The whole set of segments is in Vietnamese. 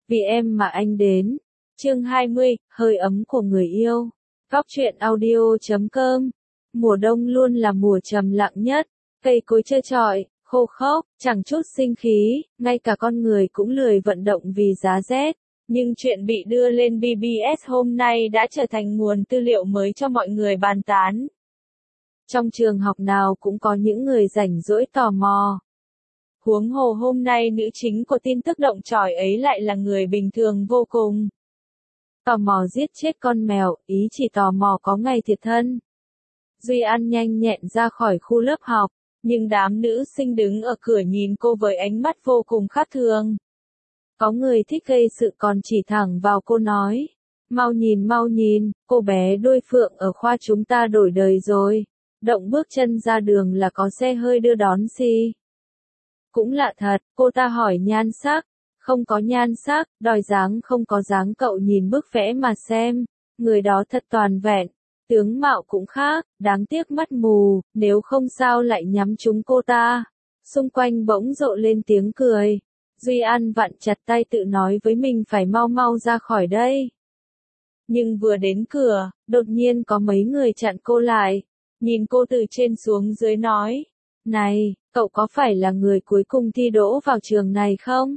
Vì em mà anh đến. Chương 20, hơi ấm của người yêu. Góc truyện audio.com. Mùa đông luôn là mùa trầm lặng nhất, cây cối trơ trọi, khô khốc, chẳng chút sinh khí, ngay cả con người cũng lười vận động vì giá rét. Nhưng chuyện bị đưa lên BBS hôm nay đã trở thành nguồn tư liệu mới cho mọi người bàn tán. Trong trường học nào cũng có những người rảnh rỗi tò mò. Huống hồ hôm nay nữ chính của tin tức động chỏi ấy lại là người bình thường vô cùng. Tò mò giết chết con mèo, ý chỉ tò mò có ngày thiệt thân. Duy An nhanh nhẹn ra khỏi khu lớp học, nhưng đám nữ sinh đứng ở cửa nhìn cô với ánh mắt vô cùng khác thường. Có người thích gây sự còn chỉ thẳng vào cô nói. Mau nhìn, cô bé đuôi phượng ở khoa chúng ta đổi đời rồi. Động bước chân ra đường là có xe hơi đưa đón xì. Cũng lạ thật, cô ta hỏi nhan sắc. Không có nhan sắc, đòi dáng không có dáng, cậu nhìn bức vẽ mà xem. Người đó thật toàn vẹn. Tướng mạo cũng khác, đáng tiếc mắt mù, nếu không sao lại nhắm trúng cô ta. Xung quanh bỗng rộ lên tiếng cười. Duy An vặn chặt tay tự nói với mình phải mau mau ra khỏi đây. Nhưng vừa đến cửa, đột nhiên có mấy người chặn cô lại. Nhìn cô từ trên xuống dưới nói. Này, cậu có phải là người cuối cùng thi đỗ vào trường này không?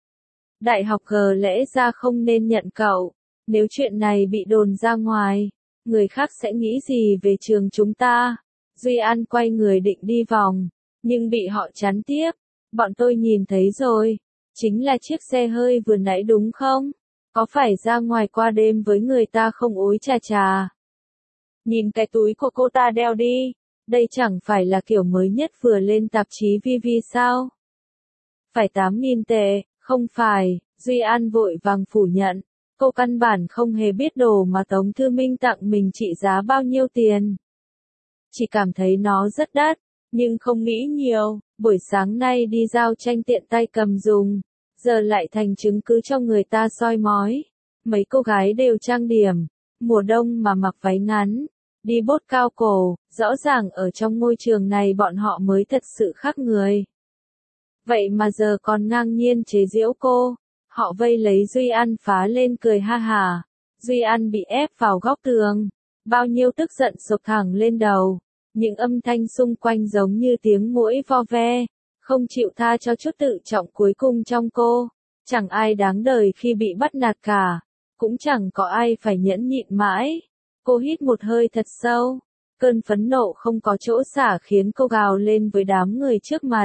Đại học G lẽ ra không nên nhận cậu. Nếu chuyện này bị đồn ra ngoài, người khác sẽ nghĩ gì về trường chúng ta? Duy An quay người định đi vòng, nhưng bị họ chắn tiếp. Bọn tôi nhìn thấy rồi. Chính là chiếc xe hơi vừa nãy đúng không? Có phải ra ngoài qua đêm với người ta không ối chà chà? Nhìn cái túi của cô ta đeo đi. Đây chẳng phải là kiểu mới nhất vừa lên tạp chí VV sao? Phải 8.000 tệ, không phải, Duy An vội vàng phủ nhận. Cô căn bản không hề biết đồ mà Tống Thư Minh tặng mình trị giá bao nhiêu tiền. Chỉ cảm thấy nó rất đắt, nhưng không nghĩ nhiều, buổi sáng nay đi giao tranh tiện tay cầm dùng, giờ lại thành chứng cứ cho người ta soi mói. Mấy cô gái đều trang điểm, mùa đông mà mặc váy ngắn, đi bốt cao cổ, rõ ràng ở trong môi trường này bọn họ mới thật sự khác người. Vậy mà giờ còn ngang nhiên chế giễu cô. Họ vây lấy Duy An phá lên cười ha hả. Duy An bị ép vào góc tường. Bao nhiêu tức giận sộc thẳng lên đầu. Những âm thanh xung quanh giống như tiếng muỗi vo ve. Không chịu tha cho chút tự trọng cuối cùng trong cô. Chẳng ai đáng đời khi bị bắt nạt cả. Cũng chẳng có ai phải nhẫn nhịn mãi. Cô hít một hơi thật sâu. Cơn phẫn nộ không có chỗ xả khiến cô gào lên với đám người trước mặt.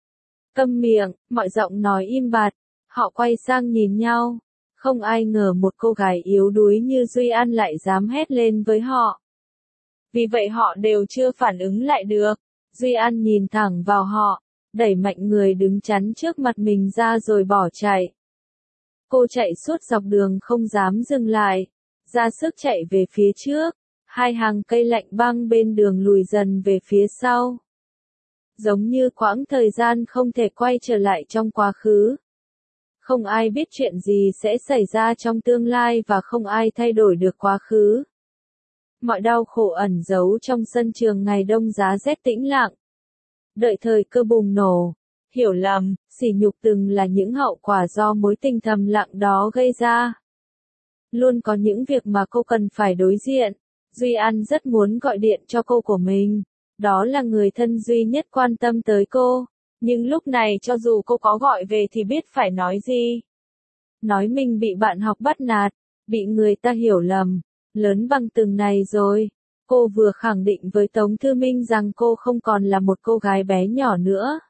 Câm miệng, mọi giọng nói im bặt. Họ quay sang nhìn nhau. Không ai ngờ một cô gái yếu đuối như Duy An lại dám hét lên với họ. Vì vậy họ đều chưa phản ứng lại được. Duy An nhìn thẳng vào họ, đẩy mạnh người đứng chắn trước mặt mình ra rồi bỏ chạy. Cô chạy suốt dọc đường không dám dừng lại, ra sức chạy về phía trước. Hai hàng cây lạnh băng bên đường lùi dần về phía sau. Giống như quãng thời gian không thể quay trở lại trong quá khứ. Không ai biết chuyện gì sẽ xảy ra trong tương lai và không ai thay đổi được quá khứ. Mọi đau khổ ẩn giấu trong sân trường ngày đông giá rét tĩnh lặng. Đợi thời cơ bùng nổ, hiểu lầm, sỉ nhục từng là những hậu quả do mối tình thầm lặng đó gây ra. Luôn có những việc mà cô cần phải đối diện. Duy An rất muốn gọi điện cho cô của mình. Đó là người thân duy nhất quan tâm tới cô. Nhưng lúc này cho dù cô có gọi về thì biết phải nói gì. Nói mình bị bạn học bắt nạt, bị người ta hiểu lầm, lớn bằng từng này rồi. Cô vừa khẳng định với Tống Thư Minh rằng cô không còn là một cô gái bé nhỏ nữa.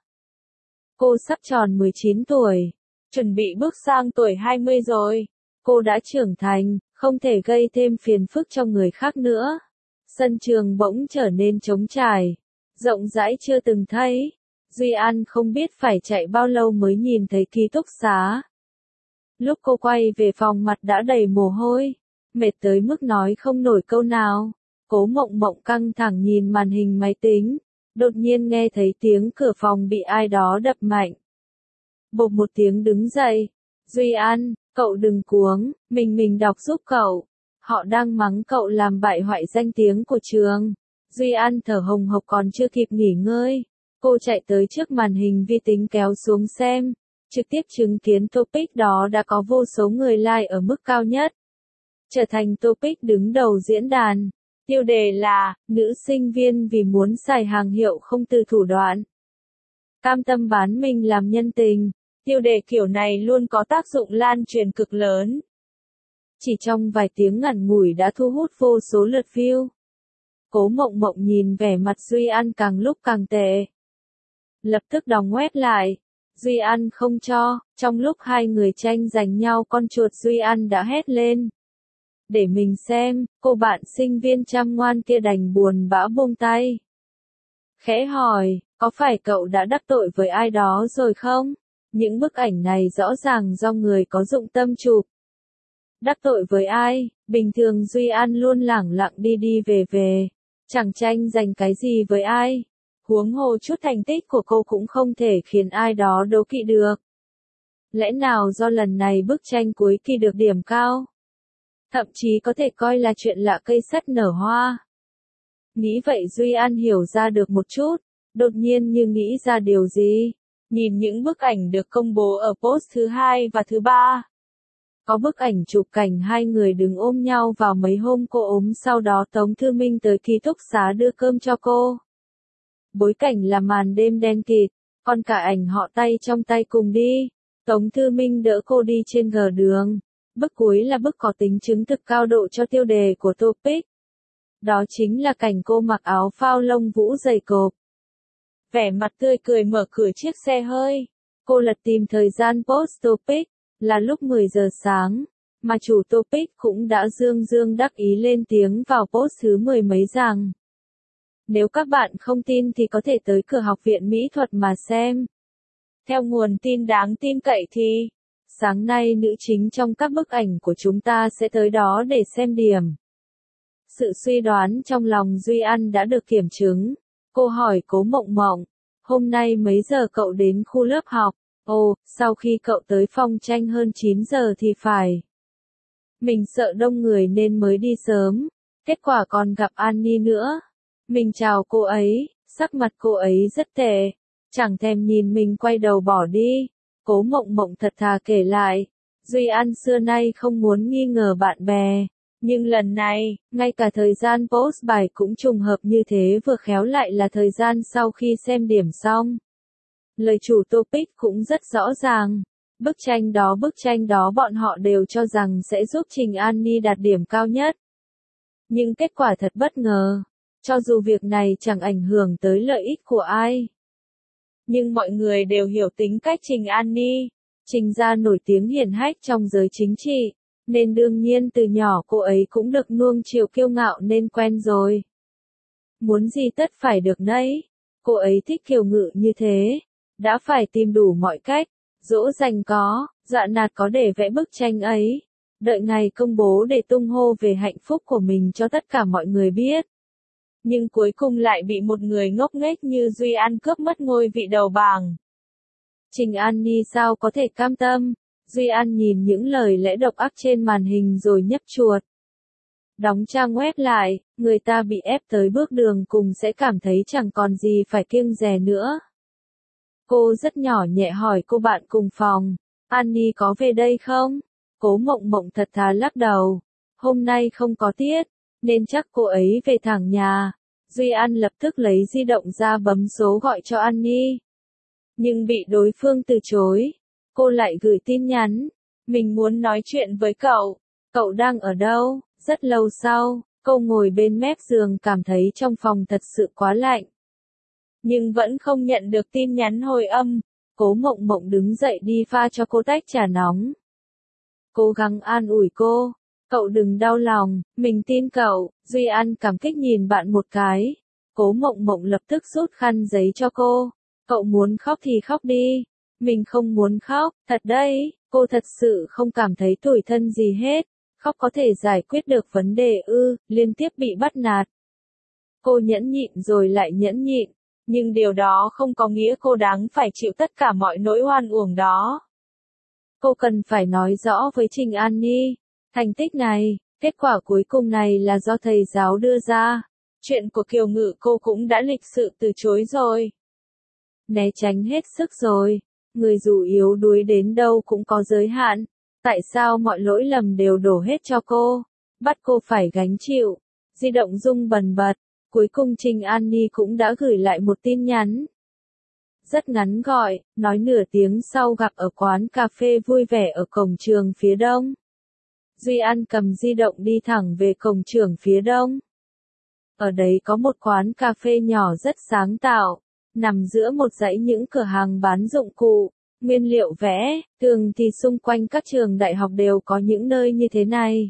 Cô sắp tròn 19 tuổi, chuẩn bị bước sang tuổi 20 rồi. Cô đã trưởng thành, không thể gây thêm phiền phức cho người khác nữa. Sân trường bỗng trở nên trống trải, rộng rãi chưa từng thấy. Duy An không biết phải chạy bao lâu mới nhìn thấy ký túc xá. Lúc cô quay về phòng mặt đã đầy mồ hôi, mệt tới mức nói không nổi câu nào. Cố Mộng Mộng căng thẳng nhìn màn hình máy tính, đột nhiên nghe thấy tiếng cửa phòng bị ai đó đập mạnh. Bộp một tiếng đứng dậy. Duy An, cậu đừng cuống, mình đọc giúp cậu. Họ đang mắng cậu làm bại hoại danh tiếng của trường. Duy An thở hồng hộc còn chưa kịp nghỉ ngơi. Cô chạy tới trước màn hình vi tính kéo xuống xem. trực tiếp chứng kiến topic đó đã có vô số người like ở mức cao nhất, trở thành topic đứng đầu diễn đàn. Tiêu đề là, nữ sinh viên vì muốn xài hàng hiệu không từ thủ đoạn. Cam tâm bán mình làm nhân tình. Tiêu đề kiểu này luôn có tác dụng lan truyền cực lớn. Chỉ trong vài tiếng ngắn ngủi đã thu hút vô số lượt view. Cố Mộng Mộng nhìn vẻ mặt Duy An càng lúc càng tệ. Lập tức đóng web lại. Duy An không cho, trong lúc hai người tranh giành nhau con chuột Duy An đã hét lên. Để mình xem, cô bạn sinh viên chăm ngoan kia đành buồn bã buông tay. Khẽ hỏi, có phải cậu đã đắc tội với ai đó rồi không? Những bức ảnh này rõ ràng do người có dụng tâm chụp. Đắc tội với ai? Bình thường Duy An luôn lẳng lặng đi đi về về. Chẳng tranh giành cái gì với ai. Huống hồ chút thành tích của cô cũng không thể khiến ai đó đố kỵ được. Lẽ nào do lần này bức tranh cuối kỳ được điểm cao? Thậm chí có thể coi là chuyện lạ cây sắt nở hoa. Nghĩ vậy Duy An hiểu ra được một chút, đột nhiên như nghĩ ra điều gì. Nhìn những bức ảnh được công bố ở post thứ 2 và thứ 3. Có bức ảnh chụp cảnh hai người đứng ôm nhau vào mấy hôm cô ốm, sau đó Tống Thư Minh tới ký túc xá đưa cơm cho cô. Bối cảnh là màn đêm đen kịt, còn cả ảnh họ tay trong tay cùng đi. Tống Thư Minh đỡ cô đi trên gờ đường. Bức cuối là bức có tính chứng thực cao độ cho tiêu đề của topic. Đó chính là cảnh cô mặc áo phao lông vũ dày cộp. Vẻ mặt tươi cười mở cửa chiếc xe hơi. Cô lật tìm thời gian post topic, là lúc 10 giờ sáng, mà chủ topic cũng đã dương đắc ý lên tiếng vào post thứ 10 mấy rằng. Nếu các bạn không tin thì có thể tới cửa học viện mỹ thuật mà xem. Theo nguồn tin đáng tin cậy thì, sáng nay nữ chính trong các bức ảnh của chúng ta sẽ tới đó để xem điểm. Sự suy đoán trong lòng Duy An đã được kiểm chứng. Cô hỏi Cố Mộng Mộng, hôm nay mấy giờ cậu đến khu lớp học? Ồ, sau khi cậu tới phòng tranh hơn 9 giờ thì phải. Mình sợ đông người nên mới đi sớm, kết quả còn gặp Annie nữa. Mình chào cô ấy, sắc mặt cô ấy rất tệ, chẳng thèm nhìn mình quay đầu bỏ đi. Cố Mộng Mộng thật thà kể lại, Duy An xưa nay không muốn nghi ngờ bạn bè. Nhưng lần này, ngay cả thời gian post bài cũng trùng hợp như thế, vừa khéo lại là thời gian sau khi xem điểm xong. Lời chủ topic cũng rất rõ ràng. Bức tranh đó bọn họ đều cho rằng sẽ giúp Trình Annie đạt điểm cao nhất. Nhưng kết quả thật bất ngờ. Cho dù việc này chẳng ảnh hưởng tới lợi ích của ai. Nhưng mọi người đều hiểu tính cách Trình Annie. Trình gia nổi tiếng hiển hách trong giới chính trị. Nên đương nhiên từ nhỏ cô ấy cũng được nuông chiều kiêu ngạo nên quen rồi. Muốn gì tất phải được nấy. Cô ấy thích kiều ngự như thế. Đã phải tìm đủ mọi cách. Dỗ dành có, dọa nạt có để vẽ bức tranh ấy. Đợi ngày công bố để tung hô về hạnh phúc của mình cho tất cả mọi người biết. Nhưng cuối cùng lại bị một người ngốc nghếch như Duy An cướp mất ngôi vị đầu bảng. Trình Annie sao có thể cam tâm? Duy An nhìn những lời lẽ độc ác trên màn hình rồi nhấp chuột. Đóng trang web lại, người ta bị ép tới bước đường cùng sẽ cảm thấy chẳng còn gì phải kiêng dè nữa. Cô rất nhỏ nhẹ hỏi cô bạn cùng phòng, Annie có về đây không? Cố Mộng Mộng thật thà lắc đầu. Hôm nay không có tiết, nên chắc cô ấy về thẳng nhà. Duy An lập tức lấy di động ra bấm số gọi cho Annie. Nhưng bị đối phương từ chối. Cô lại gửi tin nhắn. Mình muốn nói chuyện với cậu. Cậu đang ở đâu? Rất lâu sau, cô ngồi bên mép giường cảm thấy trong phòng thật sự quá lạnh. Nhưng vẫn không nhận được tin nhắn hồi âm. Cố Mộng Mộng đứng dậy đi pha cho cô tách trà nóng. Cố gắng an ủi cô. Cậu đừng đau lòng, mình tin cậu. Duy An cảm kích nhìn bạn một cái. Cố Mộng Mộng lập tức rút khăn giấy cho cô. Cậu muốn khóc thì khóc đi. Mình không muốn khóc, thật đấy. Cô thật sự không cảm thấy tủi thân gì hết. Khóc có thể giải quyết được vấn đề ư? Liên tiếp bị bắt nạt. Cô nhẫn nhịn rồi lại nhẫn nhịn. Nhưng điều đó không có nghĩa cô đáng phải chịu tất cả mọi nỗi oan uổng đó. Cô cần phải nói rõ với Trình Annie. Thành tích này, kết quả cuối cùng này là do thầy giáo đưa ra. Chuyện của Kiều Ngự cô cũng đã lịch sự từ chối rồi. Né tránh hết sức rồi. Người dù yếu đuối đến đâu cũng có giới hạn. Tại sao mọi lỗi lầm đều đổ hết cho cô? Bắt cô phải gánh chịu. Di động rung bần bật. Cuối cùng Trình An Ni cũng đã gửi lại một tin nhắn. Rất ngắn gọn, nói nửa tiếng sau gặp ở quán cà phê vui vẻ ở cổng trường phía đông. Duy An cầm di động đi thẳng về cổng trường phía đông. Ở đấy có một quán cà phê nhỏ rất sáng tạo, nằm giữa một dãy những cửa hàng bán dụng cụ, nguyên liệu vẽ, thường thì xung quanh các trường đại học đều có những nơi như thế này.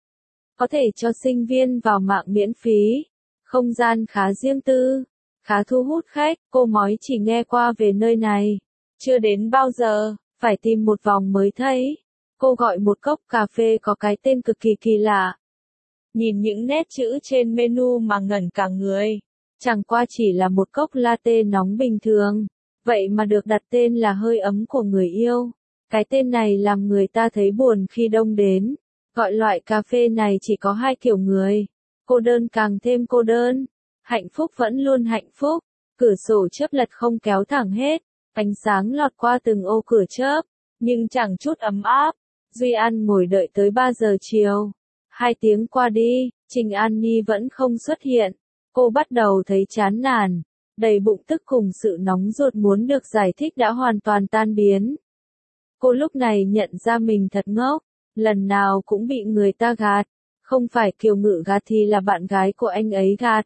Có thể cho sinh viên vào mạng miễn phí, không gian khá riêng tư, khá thu hút khách, cô Mói chỉ nghe qua về nơi này, chưa đến bao giờ, phải tìm một vòng mới thấy. Cô gọi một cốc cà phê có cái tên cực kỳ kỳ lạ. Nhìn những nét chữ trên menu mà ngẩn cả người. Chẳng qua chỉ là một cốc latte nóng bình thường. Vậy mà được đặt tên là hơi ấm của người yêu. Cái tên này làm người ta thấy buồn khi đông đến. Gọi loại cà phê này chỉ có hai kiểu người. Cô đơn càng thêm cô đơn. Hạnh phúc vẫn luôn hạnh phúc. Cửa sổ chớp lật không kéo thẳng hết. Ánh sáng lọt qua từng ô cửa chớp. Nhưng chẳng chút ấm áp. Duy An ngồi đợi tới 3 giờ chiều. 2 tiếng qua đi, Trình An Ni vẫn không xuất hiện. Cô bắt đầu thấy chán nản, đầy bụng tức cùng sự nóng ruột muốn được giải thích đã hoàn toàn tan biến. Cô lúc này nhận ra mình thật ngốc, lần nào cũng bị người ta gạt. Không phải Kiều Ngự gạt thì là bạn gái của anh ấy gạt.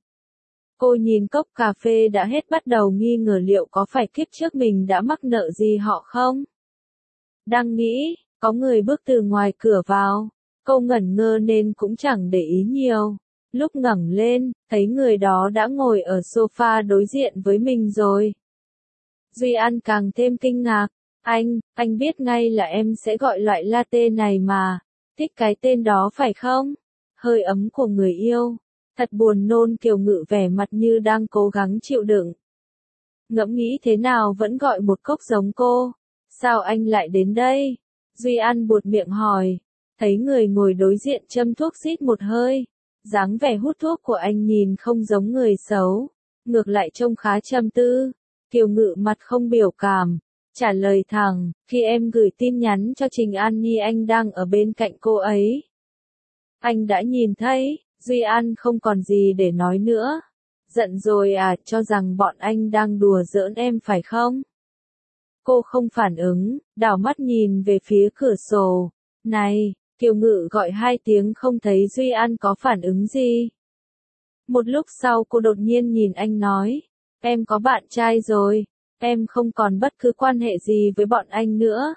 Cô nhìn cốc cà phê đã hết bắt đầu nghi ngờ liệu có phải kiếp trước mình đã mắc nợ gì họ không? Đang nghĩ, có người bước từ ngoài cửa vào. Cô ngẩn ngơ nên cũng chẳng để ý nhiều. Lúc ngẩng lên, thấy người đó đã ngồi ở sofa đối diện với mình rồi. Duy An càng thêm kinh ngạc. Anh biết ngay là em sẽ gọi loại latte này mà. Thích cái tên đó phải không? Hơi ấm của người yêu. Thật buồn nôn. Kiều Ngự vẻ mặt như đang cố gắng chịu đựng. Ngẫm nghĩ thế nào vẫn gọi một cốc giống cô. Sao anh lại đến đây? Duy An buột miệng hỏi. Thấy người ngồi đối diện châm thuốc rít một hơi. Dáng vẻ hút thuốc của anh nhìn không giống người xấu. Ngược lại trông khá trầm tư. Kiều Ngự mặt không biểu cảm. Trả lời thẳng, khi em gửi tin nhắn cho Trình An Ni anh đang ở bên cạnh cô ấy. Anh đã nhìn thấy, Duy An không còn gì để nói nữa. Giận rồi à, cho rằng bọn anh đang đùa giỡn em phải không? Cô không phản ứng, đảo mắt nhìn về phía cửa sổ. Này! Kiều Ngự gọi 2 tiếng không thấy Duy An có phản ứng gì. Một lúc sau cô đột nhiên nhìn anh nói, em có bạn trai rồi, em không còn bất cứ quan hệ gì với bọn anh nữa.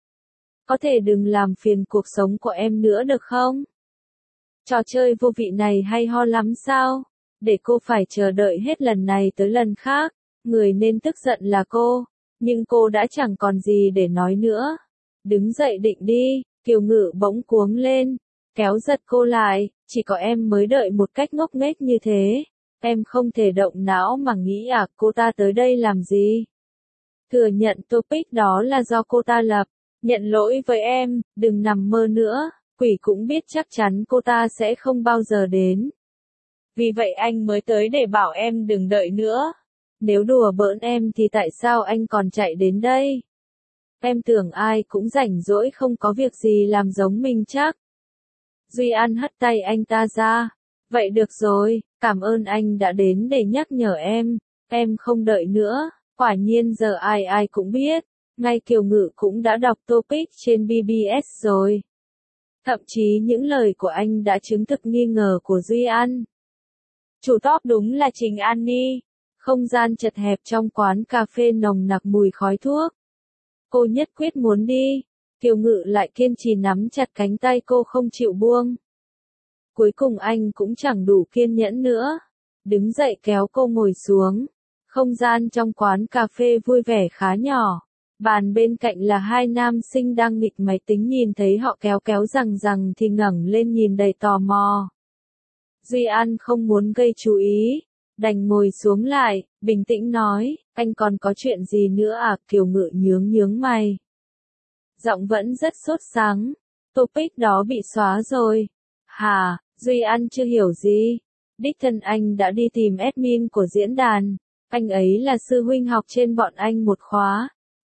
Có thể đừng làm phiền cuộc sống của em nữa được không? Trò chơi vô vị này hay ho lắm sao? Để cô phải chờ đợi hết lần này tới lần khác, người nên tức giận là cô, nhưng cô đã chẳng còn gì để nói nữa. Đứng dậy định đi. Kiều Ngự bỗng cuống lên, kéo giật cô lại, chỉ có em mới đợi một cách ngốc nghếch như thế. Em không thể động não mà nghĩ à cô ta tới đây làm gì. Thừa nhận topic đó là do cô ta lập, nhận lỗi với em, đừng nằm mơ nữa, quỷ cũng biết chắc chắn cô ta sẽ không bao giờ đến. Vì vậy anh mới tới để bảo em đừng đợi nữa. Nếu đùa bỡn em thì tại sao anh còn chạy đến đây? Em tưởng ai cũng rảnh rỗi không có việc gì làm giống mình chắc. Duy An hất tay anh ta ra. Vậy được rồi, cảm ơn anh đã đến để nhắc nhở em không đợi nữa. Quả nhiên giờ ai cũng biết, ngay Kiều Ngự cũng đã đọc topic trên BBS rồi. Thậm chí những lời của anh đã chứng thực nghi ngờ của Duy An. Chủ top đúng là Trình An Ni. Không gian chật hẹp trong quán cà phê nồng nặc mùi khói thuốc. Cô nhất quyết muốn đi. Kiều Ngự lại kiên trì nắm chặt cánh tay cô không chịu buông. Cuối cùng anh cũng chẳng đủ kiên nhẫn nữa. Đứng dậy kéo cô ngồi xuống. Không gian trong quán cà phê vui vẻ khá nhỏ. Bàn bên cạnh là 2 nam sinh đang nghịch máy tính, nhìn thấy họ kéo rằng thì ngẩng lên nhìn đầy tò mò. Duy An không muốn gây chú ý, đành ngồi xuống lại, bình tĩnh nói, anh còn có chuyện gì nữa à? Kiều Ngự nhướng mày. Giọng vẫn rất sốt sắng, topic đó bị xóa rồi. Hả? Duy An chưa hiểu gì. Đích thân anh đã đi tìm admin của diễn đàn. Anh ấy là sư huynh học trên bọn anh một khóa.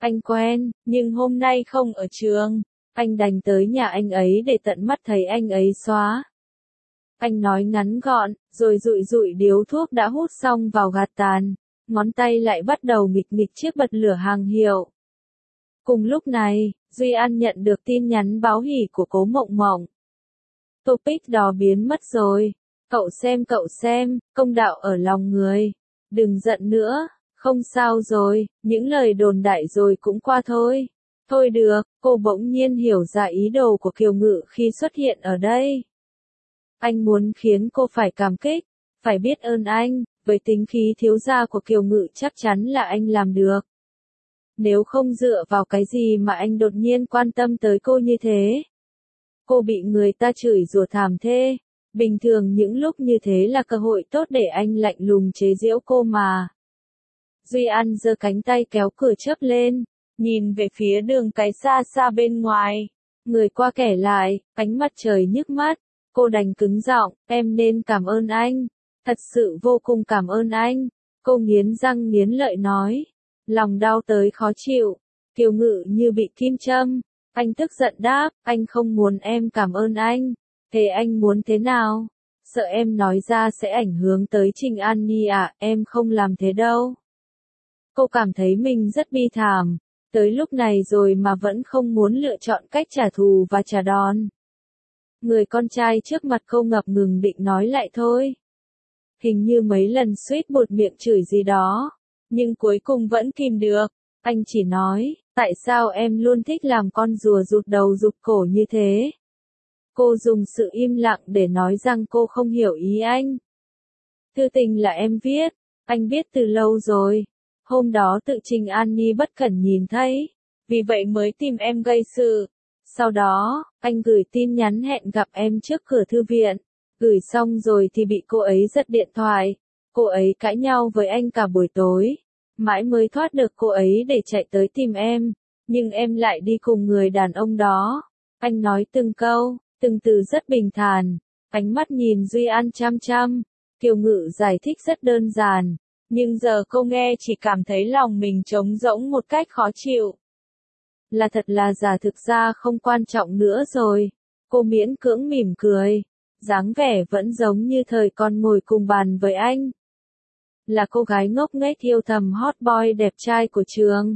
Anh quen, nhưng hôm nay không ở trường. Anh đành tới nhà anh ấy để tận mắt thấy anh ấy xóa. Anh nói ngắn gọn, rồi dụi dụi điếu thuốc đã hút xong vào gạt tàn. Ngón tay lại bắt đầu nghịch nghịch chiếc bật lửa hàng hiệu. Cùng lúc này, Duy An nhận được tin nhắn báo hỉ của Cố Mộng Mộng. Topic đó biến mất rồi. Cậu xem, công đạo ở lòng người. Đừng giận nữa, không sao rồi, những lời đồn đại rồi cũng qua thôi. Thôi được, cô bỗng nhiên hiểu ra ý đồ của Kiều Ngự khi xuất hiện ở đây. Anh muốn khiến cô phải cảm kích, phải biết ơn anh, với tính khí thiếu gia của Kiều Ngự chắc chắn là anh làm được. Nếu không dựa vào cái gì mà anh đột nhiên quan tâm tới cô như thế? Cô bị người ta chửi rủa thảm thê. Bình thường những lúc như thế là cơ hội tốt để anh lạnh lùng chế giễu cô mà. Duy An giơ cánh tay kéo cửa chớp lên, nhìn về phía đường cái xa xa bên ngoài. Người qua kẻ lại, ánh mặt trời nhức mắt. Cô đành cứng giọng, em nên cảm ơn anh. Thật sự vô cùng cảm ơn anh. Cô nghiến răng nghiến lợi nói. Lòng đau tới khó chịu. Kiều Ngự như bị kim châm. Anh tức giận đáp, anh không muốn em cảm ơn anh. Thế anh muốn thế nào? Sợ em nói ra sẽ ảnh hưởng tới Trình An Nhi à, em không làm thế đâu. Cô cảm thấy mình rất bi thảm. Tới lúc này rồi mà vẫn không muốn lựa chọn cách trả thù và trả đòn. Người con trai trước mặt cô ngập ngừng định nói lại thôi. Hình như mấy lần suýt buột miệng chửi gì đó. Nhưng cuối cùng vẫn kìm được. Anh chỉ nói, tại sao em luôn thích làm con rùa rụt đầu rụt cổ như thế? Cô dùng sự im lặng để nói rằng cô không hiểu ý anh. Thư tình là em viết, anh biết từ lâu rồi. Hôm đó tự Trình An Nhi bất cẩn nhìn thấy, vì vậy mới tìm em gây sự. Sau đó, anh gửi tin nhắn hẹn gặp em trước cửa thư viện. Gửi xong rồi thì bị cô ấy giật điện thoại. Cô ấy cãi nhau với anh cả buổi tối. Mãi mới thoát được cô ấy để chạy tới tìm em. Nhưng em lại đi cùng người đàn ông đó. Anh nói từng câu, từng từ rất bình thản. Ánh mắt nhìn Duy An chăm chăm. Kiều Ngự giải thích rất đơn giản. Nhưng giờ cô nghe chỉ cảm thấy lòng mình trống rỗng một cách khó chịu. Là thật là giả, thực ra không quan trọng nữa rồi. Cô miễn cưỡng mỉm cười. Dáng vẻ vẫn giống như thời còn ngồi cùng bàn với anh. Là cô gái ngốc nghếch yêu thầm hot boy đẹp trai của trường.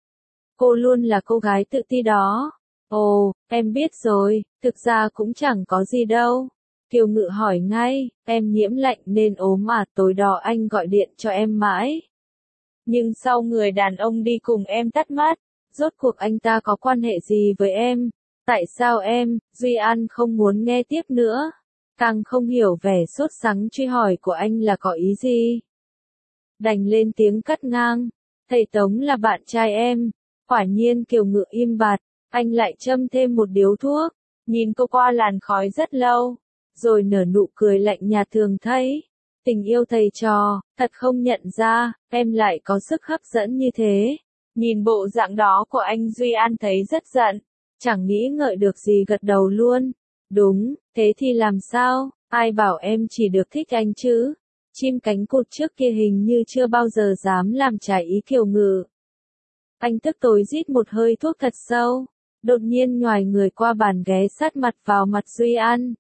Cô luôn là cô gái tự ti đó. Ồ, em biết rồi, thực ra cũng chẳng có gì đâu. Kiều Ngự hỏi ngay, em nhiễm lạnh nên ốm à, tối đó anh gọi điện cho em mãi. Nhưng sau người đàn ông đi cùng em tắt mắt, rốt cuộc anh ta có quan hệ gì với em? Tại sao em? Duy An không muốn nghe tiếp nữa. Càng không hiểu vẻ sốt sắng truy hỏi của anh là có ý gì. Đành lên tiếng cắt ngang. Thầy Tống là bạn trai em. Quả nhiên Kiều Ngự im bặt. Anh lại châm thêm một điếu thuốc. Nhìn cô qua làn khói rất lâu. Rồi nở nụ cười lạnh nhạt thường thấy. Tình yêu thầy trò, thật không nhận ra, em lại có sức hấp dẫn như thế. Nhìn bộ dạng đó của anh, Duy An thấy rất giận. Chẳng nghĩ ngợi được gì, gật đầu luôn. Đúng, thế thì làm sao, ai bảo em chỉ được thích anh chứ? Chim cánh cụt trước kia hình như chưa bao giờ dám làm trái ý Kiều Ngự. Anh tức tối rít một hơi thuốc thật sâu. Đột nhiên nhoài người qua bàn ghé sát mặt vào mặt Duy An.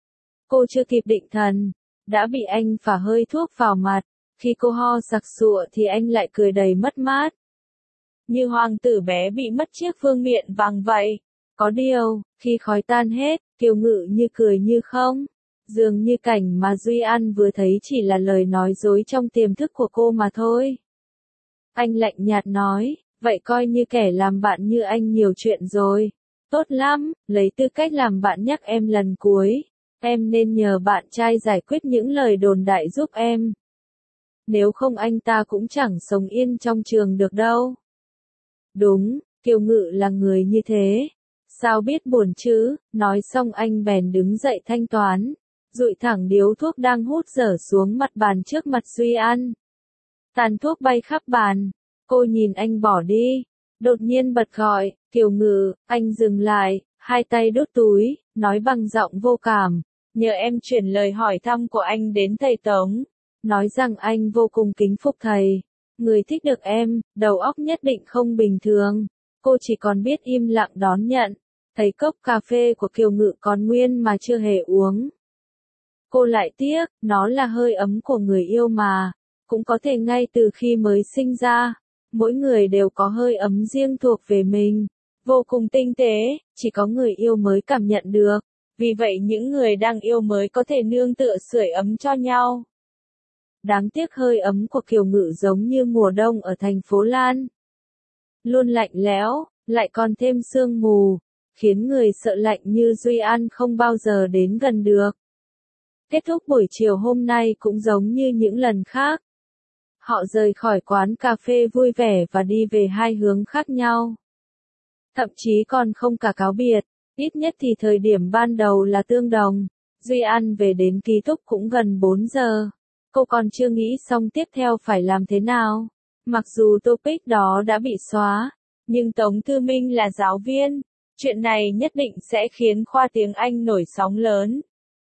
Cô chưa kịp định thần, đã bị anh phả hơi thuốc vào mặt. Khi cô ho sặc sụa thì anh lại cười đầy mất mát. Như hoàng tử bé bị mất chiếc vương miện vàng vậy. Có điều, khi khói tan hết, Kiều Ngự như cười như không. Dường như cảnh mà Duy An vừa thấy chỉ là lời nói dối trong tiềm thức của cô mà thôi. Anh lạnh nhạt nói, vậy coi như kẻ làm bạn như anh nhiều chuyện rồi. Tốt lắm, lấy tư cách làm bạn nhắc em lần cuối. Em nên nhờ bạn trai giải quyết những lời đồn đại giúp em. Nếu không anh ta cũng chẳng sống yên trong trường được đâu. Đúng, Kiều Ngự là người như thế. Sao biết buồn chứ, nói xong anh bèn đứng dậy thanh toán. Dụi thẳng điếu thuốc đang hút dở xuống mặt bàn trước mặt Duy An. Tàn thuốc bay khắp bàn. Cô nhìn anh bỏ đi. Đột nhiên bật gọi, Kiều Ngự, anh dừng lại, hai tay đút túi, nói bằng giọng vô cảm. Nhờ em chuyển lời hỏi thăm của anh đến thầy Tống. Nói rằng anh vô cùng kính phục thầy. Người thích được em, đầu óc nhất định không bình thường. Cô chỉ còn biết im lặng đón nhận. Thấy cốc cà phê của Kiều Ngự còn nguyên mà chưa hề uống. Cô lại tiếc, nó là hơi ấm của người yêu mà. Cũng có thể ngay từ khi mới sinh ra. Mỗi người đều có hơi ấm riêng thuộc về mình. Vô cùng tinh tế, chỉ có người yêu mới cảm nhận được. Vì vậy những người đang yêu mới có thể nương tựa sưởi ấm cho nhau. Đáng tiếc hơi ấm của Kiều Ngự giống như mùa đông ở thành phố Lan. Luôn lạnh lẽo, lại còn thêm sương mù, khiến người sợ lạnh như Duy An không bao giờ đến gần được. Kết thúc buổi chiều hôm nay cũng giống như những lần khác. Họ rời khỏi quán cà phê vui vẻ và đi về hai hướng khác nhau. Thậm chí còn không cả cáo biệt, ít nhất thì thời điểm ban đầu là tương đồng. Duy An về đến ký túc cũng gần 4 giờ. Cô còn chưa nghĩ xong tiếp theo phải làm thế nào. Mặc dù topic đó đã bị xóa, nhưng Tống Thư Minh là giáo viên. Chuyện này nhất định sẽ khiến khoa tiếng Anh nổi sóng lớn.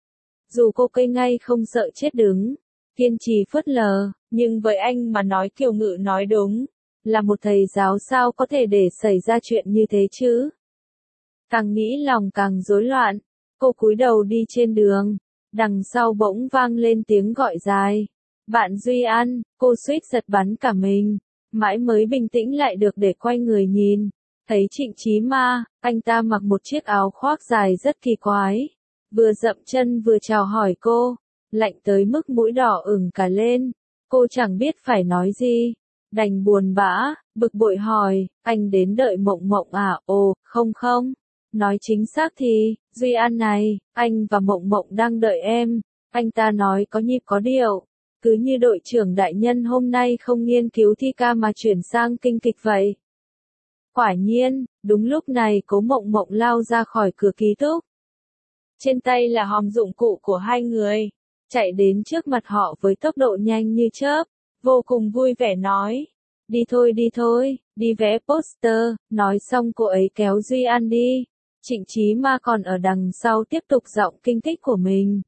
Dù cô cây ngay không sợ chết đứng, kiên trì phớt lờ, nhưng với anh mà nói Kiều Ngự nói đúng. Là một thầy giáo sao có thể để xảy ra chuyện như thế chứ? Càng nghĩ lòng càng rối loạn. Cô cúi đầu đi trên đường. Đằng sau bỗng vang lên tiếng gọi dài. Bạn Duy An, cô suýt giật bắn cả mình. Mãi mới bình tĩnh lại được để quay người nhìn. Thấy Trịnh Chí Ma, anh ta mặc một chiếc áo khoác dài rất kỳ quái. Vừa dậm chân vừa chào hỏi cô. Lạnh tới mức mũi đỏ ửng cả lên. Cô chẳng biết phải nói gì. Đành buồn bã, bực bội hỏi, anh đến đợi Mộng Mộng à? Ồ, không không. Nói chính xác thì, Duy An này, anh và Mộng Mộng đang đợi em. Anh ta nói có nhịp có điệu. Cứ như đội trưởng đại nhân hôm nay không nghiên cứu thi ca mà chuyển sang kinh kịch vậy. Quả nhiên, đúng lúc này Cố Mộng Mộng lao ra khỏi cửa ký túc. Trên tay là hòm dụng cụ của hai người. Chạy đến trước mặt họ với tốc độ nhanh như chớp. Vô cùng vui vẻ nói. Đi thôi, đi vẽ poster. Nói xong cô ấy kéo Duy An đi. Trịnh Chí Ma còn ở đằng sau tiếp tục giọng kinh thích của mình.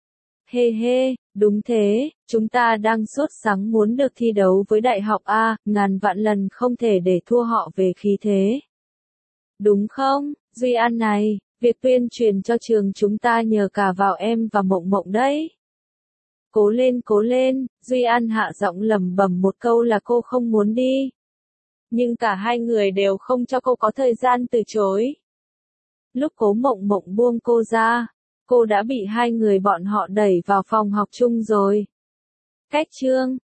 Hê hê, đúng thế, chúng ta đang sốt sắng muốn được thi đấu với đại học A, ngàn vạn lần không thể để thua họ về khí thế. Đúng không, Duy An này, việc tuyên truyền cho trường chúng ta nhờ cả vào em và Mộng Mộng đấy. Cố lên, Duy An hạ giọng lẩm bẩm một câu là cô không muốn đi. Nhưng cả hai người đều không cho cô có thời gian từ chối. Lúc Cố Mộng Mộng buông cô ra, cô đã bị hai người bọn họ đẩy vào phòng học chung rồi. Cách chương